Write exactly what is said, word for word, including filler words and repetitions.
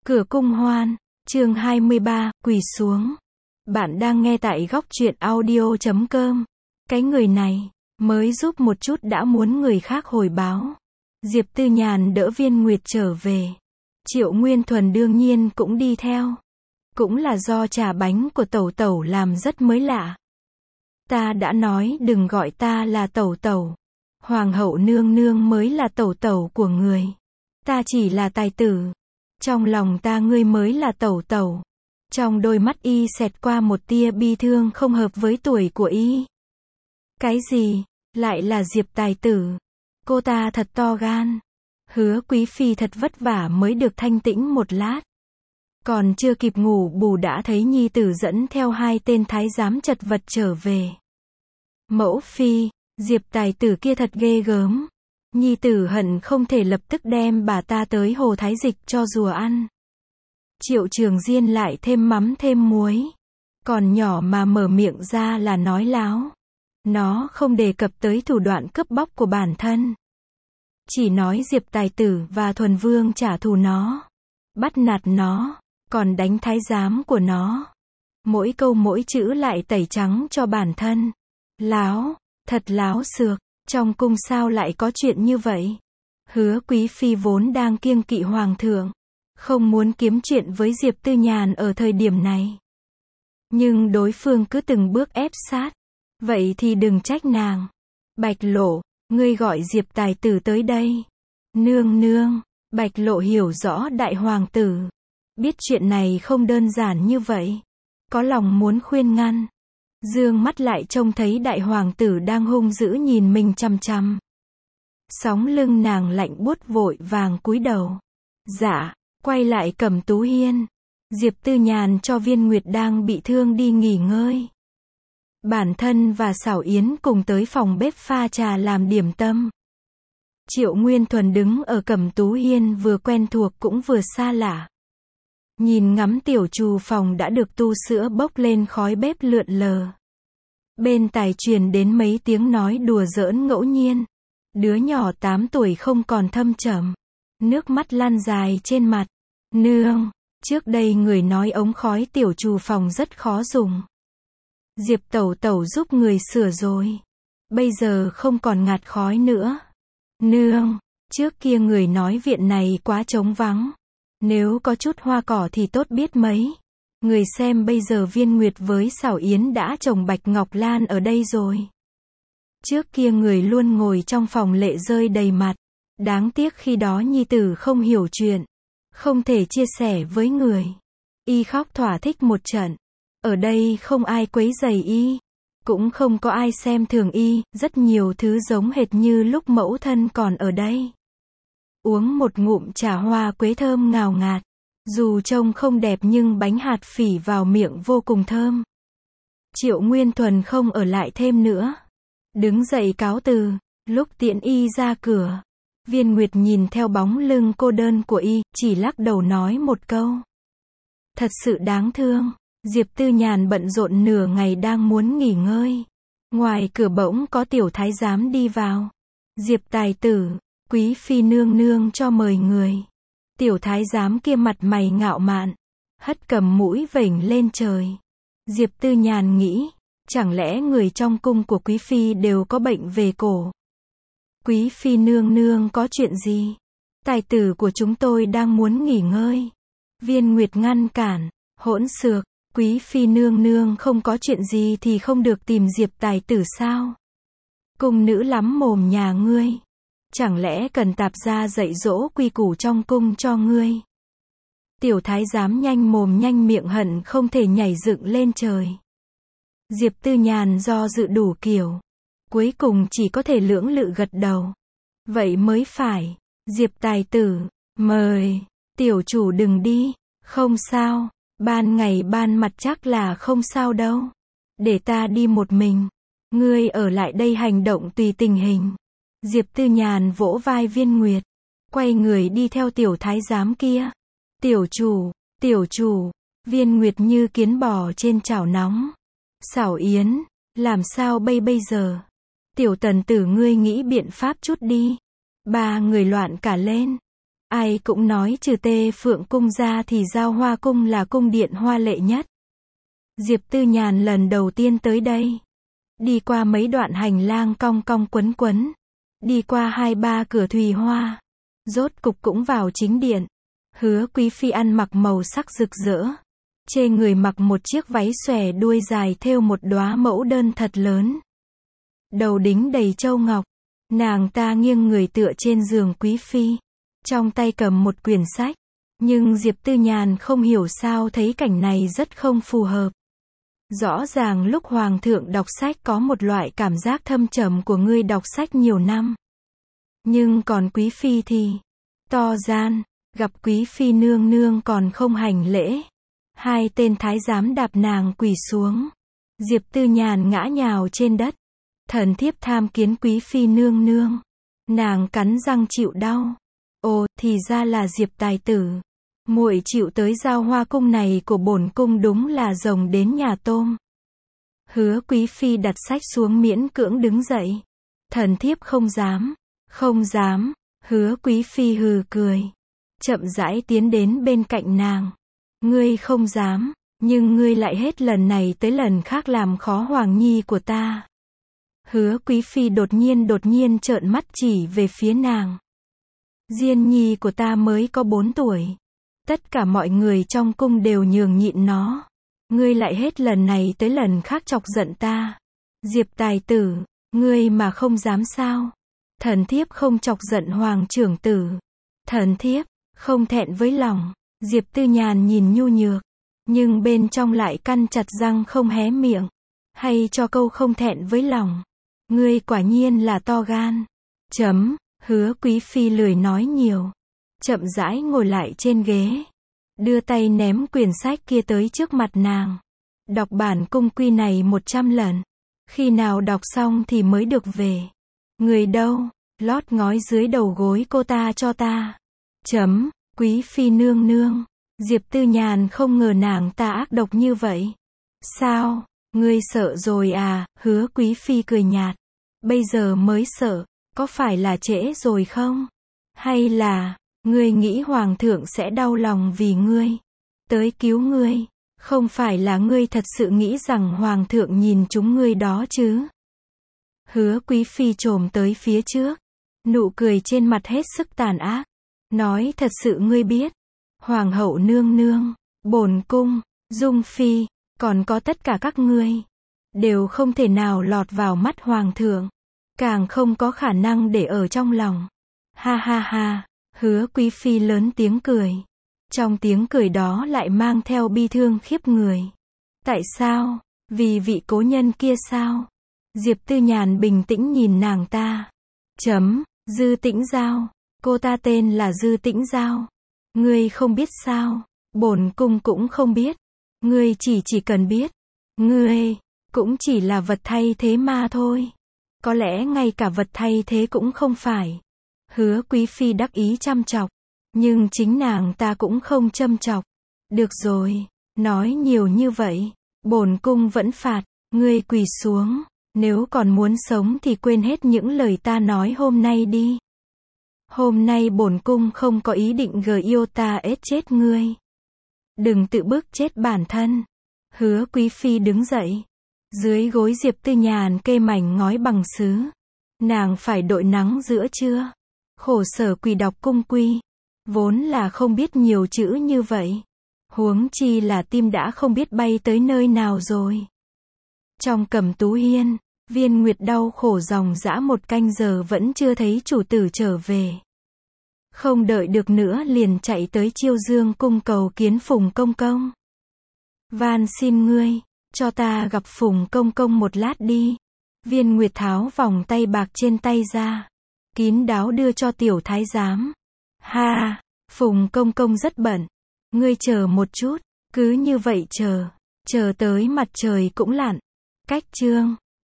Cửa cung hoan, chương hai mươi ba, quỳ xuống. Bạn đang nghe tại góc truyện audio chấm com. Cái người này, mới giúp một chút đã muốn người khác hồi báo. Diệp Tư Nhàn đỡ Viên Nguyệt trở về. Triệu Nguyên Thuần đương nhiên cũng đi theo. Cũng là do trà bánh của tẩu tẩu làm rất mới lạ. Ta đã nói đừng gọi ta là tẩu tẩu. Hoàng hậu nương nương mới là tẩu tẩu của người. Ta chỉ là tài tử. Trong lòng ta ngươi mới là tẩu tẩu. Trong đôi mắt y xẹt qua một tia bi thương không hợp với tuổi của y. Cái gì? Lại là Diệp tài tử. Cô ta thật to gan. Hứa quý phi thật vất vả mới được thanh tĩnh một lát. Còn chưa kịp ngủ bù đã thấy nhi tử dẫn theo hai tên thái giám chật vật trở về. Mẫu phi, Diệp tài tử kia thật ghê gớm. Nhi tử hận không thể lập tức đem bà ta tới hồ thái dịch cho rùa ăn. Triệu Trường Diên lại thêm mắm thêm muối. Còn nhỏ mà mở miệng ra là nói láo. Nó không đề cập tới thủ đoạn cướp bóc của bản thân. Chỉ nói Diệp tài tử và Thuần Vương trả thù nó. Bắt nạt nó. Còn đánh thái giám của nó. Mỗi câu mỗi chữ lại tẩy trắng cho bản thân. Láo. Thật láo xược. Trong cung sao lại có chuyện như vậy? Hứa quý phi vốn đang kiêng kỵ hoàng thượng. Không muốn kiếm chuyện với Diệp Tư Nhàn ở thời điểm này. Nhưng đối phương cứ từng bước ép sát. Vậy thì đừng trách nàng. Bạch Lộ, ngươi gọi Diệp tài tử tới đây. Nương nương, Bạch Lộ hiểu rõ đại hoàng tử. Biết chuyện này không đơn giản như vậy. Có lòng muốn khuyên ngăn. Dương mắt lại trông thấy đại hoàng tử đang hung dữ nhìn mình chằm chằm. Sóng lưng nàng lạnh buốt vội vàng cúi đầu. Dạ, quay lại Cẩm Tú Hiên. Diệp Tư Nhàn cho Viên Nguyệt đang bị thương đi nghỉ ngơi. Bản thân và Xảo Yến cùng tới phòng bếp pha trà làm điểm tâm. Triệu Nguyên Thuần đứng ở Cẩm Tú Hiên vừa quen thuộc cũng vừa xa lạ. Nhìn ngắm tiểu trù phòng đã được tu sữa bốc lên khói bếp lượn lờ. Bên tai truyền đến mấy tiếng nói đùa giỡn ngẫu nhiên. Đứa nhỏ tám tuổi không còn thâm trầm. Nước mắt lăn dài trên mặt. Nương, trước đây người nói ống khói tiểu trù phòng rất khó dùng. Diệp tẩu tẩu giúp người sửa rồi. Bây giờ không còn ngạt khói nữa. Nương, trước kia người nói viện này quá trống vắng. Nếu có chút hoa cỏ thì tốt biết mấy. Người xem bây giờ Viên Nguyệt với Xảo Yến đã trồng bạch ngọc lan ở đây rồi. Trước kia người luôn ngồi trong phòng lệ rơi đầy mặt. Đáng tiếc khi đó nhi tử không hiểu chuyện. Không thể chia sẻ với người. Y khóc thỏa thích một trận. Ở đây không ai quấy rầy y. Cũng không có ai xem thường y. Rất nhiều thứ giống hệt như lúc mẫu thân còn ở đây. Uống một ngụm trà hoa quế thơm ngào ngạt. Dù trông không đẹp nhưng bánh hạt phỉ vào miệng vô cùng thơm. Triệu Nguyên Thuần không ở lại thêm nữa. Đứng dậy cáo từ. Lúc tiễn y ra cửa. Viên Nguyệt nhìn theo bóng lưng cô đơn của y, chỉ lắc đầu nói một câu. Thật sự đáng thương. Diệp Tư Nhàn bận rộn nửa ngày đang muốn nghỉ ngơi. Ngoài cửa bỗng có tiểu thái giám đi vào. Diệp tài tử, quý phi nương nương cho mời người. Tiểu thái giám kia mặt mày ngạo mạn. Hất cầm mũi vểnh lên trời. Diệp Tư Nhàn nghĩ. Chẳng lẽ người trong cung của quý phi đều có bệnh về cổ? Quý phi nương nương có chuyện gì? Tài tử của chúng tôi đang muốn nghỉ ngơi. Viên Nguyệt ngăn cản. Hỗn xược. Quý phi nương nương không có chuyện gì thì không được tìm Diệp tài tử sao? Cung nữ lắm mồm nhà ngươi. Chẳng lẽ cần tạp gia dạy dỗ quy củ trong cung cho ngươi? Tiểu thái giám nhanh mồm nhanh miệng hận không thể nhảy dựng lên trời. Diệp Tư Nhàn do dự đủ kiểu. Cuối cùng chỉ có thể lưỡng lự gật đầu. Vậy mới phải. Diệp tài tử, mời. Tiểu chủ đừng đi. Không sao. Ban ngày ban mặt chắc là không sao đâu. Để ta đi một mình. Ngươi ở lại đây hành động tùy tình hình. Diệp Tư Nhàn vỗ vai Viên Nguyệt. Quay người đi theo tiểu thái giám kia. Tiểu chủ, tiểu chủ. Viên Nguyệt như kiến bò trên chảo nóng. Xảo Yến, làm sao bây bây giờ? Tiểu tần tử ngươi nghĩ biện pháp chút đi. Ba người loạn cả lên. Ai cũng nói trừ Tê Phượng cung ra thì Giao Hoa cung là cung điện hoa lệ nhất. Diệp Tư Nhàn lần đầu tiên tới đây. Đi qua mấy đoạn hành lang cong cong quấn quấn. Đi qua hai ba cửa thùy hoa. Rốt cục cũng vào chính điện. Hứa Quý Phi ăn mặc màu sắc rực rỡ. Trên người mặc một chiếc váy xòe đuôi dài thêu một đóa mẫu đơn thật lớn. Đầu đính đầy châu ngọc. Nàng ta nghiêng người tựa trên giường Quý Phi. Trong tay cầm một quyển sách. Nhưng Diệp Tư Nhàn không hiểu sao thấy cảnh này rất không phù hợp. Rõ ràng lúc Hoàng thượng đọc sách có một loại cảm giác thâm trầm của người đọc sách nhiều năm. Nhưng còn Quý Phi thì to gan, gặp Quý Phi nương nương còn không hành lễ. Hai tên thái giám đạp nàng quỳ xuống. Diệp Tư Nhàn ngã nhào trên đất. Thần thiếp tham kiến Quý Phi nương nương. Nàng cắn răng chịu đau. Ồ, thì ra là Diệp tài tử. Muội chịu tới Giao Hoa cung này của bổn cung đúng là rồng đến nhà tôm. Hứa Quý Phi đặt sách xuống miễn cưỡng đứng dậy. Thần thiếp không dám, không dám. Hứa Quý Phi hừ cười. Chậm rãi tiến đến bên cạnh nàng. Ngươi không dám, nhưng ngươi lại hết lần này tới lần khác làm khó Hoàng Nhi của ta. Hứa Quý Phi đột nhiên đột nhiên trợn mắt chỉ về phía nàng. Diên Nhi của ta mới có bốn tuổi. Tất cả mọi người trong cung đều nhường nhịn nó. Ngươi lại hết lần này tới lần khác chọc giận ta. Diệp tài tử, ngươi mà không dám sao? Thần thiếp không chọc giận hoàng trưởng tử. Thần thiếp không thẹn với lòng. Diệp Tư Nhàn nhìn nhu nhược, nhưng bên trong lại căn chặt răng không hé miệng. Hay cho câu không thẹn với lòng. Ngươi quả nhiên là to gan. Chấm. Hứa Quý Phi lười nói nhiều. Chậm rãi ngồi lại trên ghế. Đưa tay ném quyển sách kia tới trước mặt nàng. Đọc bản cung quy này một trăm lần. Khi nào đọc xong thì mới được về. Người đâu? Lót ngói dưới đầu gối cô ta cho ta. Chấm. Quý Phi nương nương. Diệp Tư Nhàn không ngờ nàng ta ác độc như vậy. Sao? Ngươi sợ rồi à? Hứa Quý Phi cười nhạt. Bây giờ mới sợ. Có phải là trễ rồi không? Hay là, ngươi nghĩ Hoàng thượng sẽ đau lòng vì ngươi? Tới cứu ngươi. Không phải là ngươi thật sự nghĩ rằng Hoàng thượng nhìn chúng ngươi đó chứ? Hứa Quý Phi chồm tới phía trước. Nụ cười trên mặt hết sức tàn ác. Nói thật sự ngươi biết. Hoàng hậu nương nương, bổn cung, Dung Phi, còn có tất cả các ngươi. Đều không thể nào lọt vào mắt Hoàng thượng. Càng không có khả năng để ở trong lòng. Ha ha ha, Hứa Quý Phi lớn tiếng cười. Trong tiếng cười đó lại mang theo bi thương khiếp người. Tại sao? Vì vị cố nhân kia sao? Diệp Tư Nhàn bình tĩnh nhìn nàng ta. Chấm, Dư Tĩnh Giao. Cô ta tên là Dư Tĩnh Giao. Ngươi không biết sao? Bổn cung cũng không biết. Ngươi chỉ chỉ cần biết. Ngươi, cũng chỉ là vật thay thế mà thôi. Có lẽ ngay cả vật thay thế cũng không phải. Hứa Quý Phi đắc ý chăm chọc. Nhưng chính nàng ta cũng không châm chọc. Được rồi, nói nhiều như vậy. Bổn cung vẫn phạt, ngươi quỳ xuống. Nếu còn muốn sống thì quên hết những lời ta nói hôm nay đi. Hôm nay bổn cung không có ý định gờ yêu ta ết chết ngươi. Đừng tự bức chết bản thân. Hứa Quý Phi đứng dậy. Dưới gối Diệp Tư Nhàn kê mảnh ngói bằng sứ. Nàng phải đội nắng giữa trưa. Khổ sở quỳ đọc cung quy. Vốn là không biết nhiều chữ như vậy. Huống chi là tim đã không biết bay tới nơi nào rồi. Trong Cẩm Tú Hiên, Viên Nguyệt đau khổ dòng dã một canh giờ vẫn chưa thấy chủ tử trở về. Không đợi được nữa liền chạy tới Chiêu Dương cung cầu kiến Phùng công công. Van xin ngươi, cho ta gặp Phùng công công một lát đi. Viên Nguyệt tháo vòng tay bạc trên tay ra. Kín đáo đưa cho tiểu thái giám. Ha, Phùng công công rất bận. Ngươi chờ một chút, cứ như vậy chờ. Chờ tới mặt trời cũng lặn. Cách chương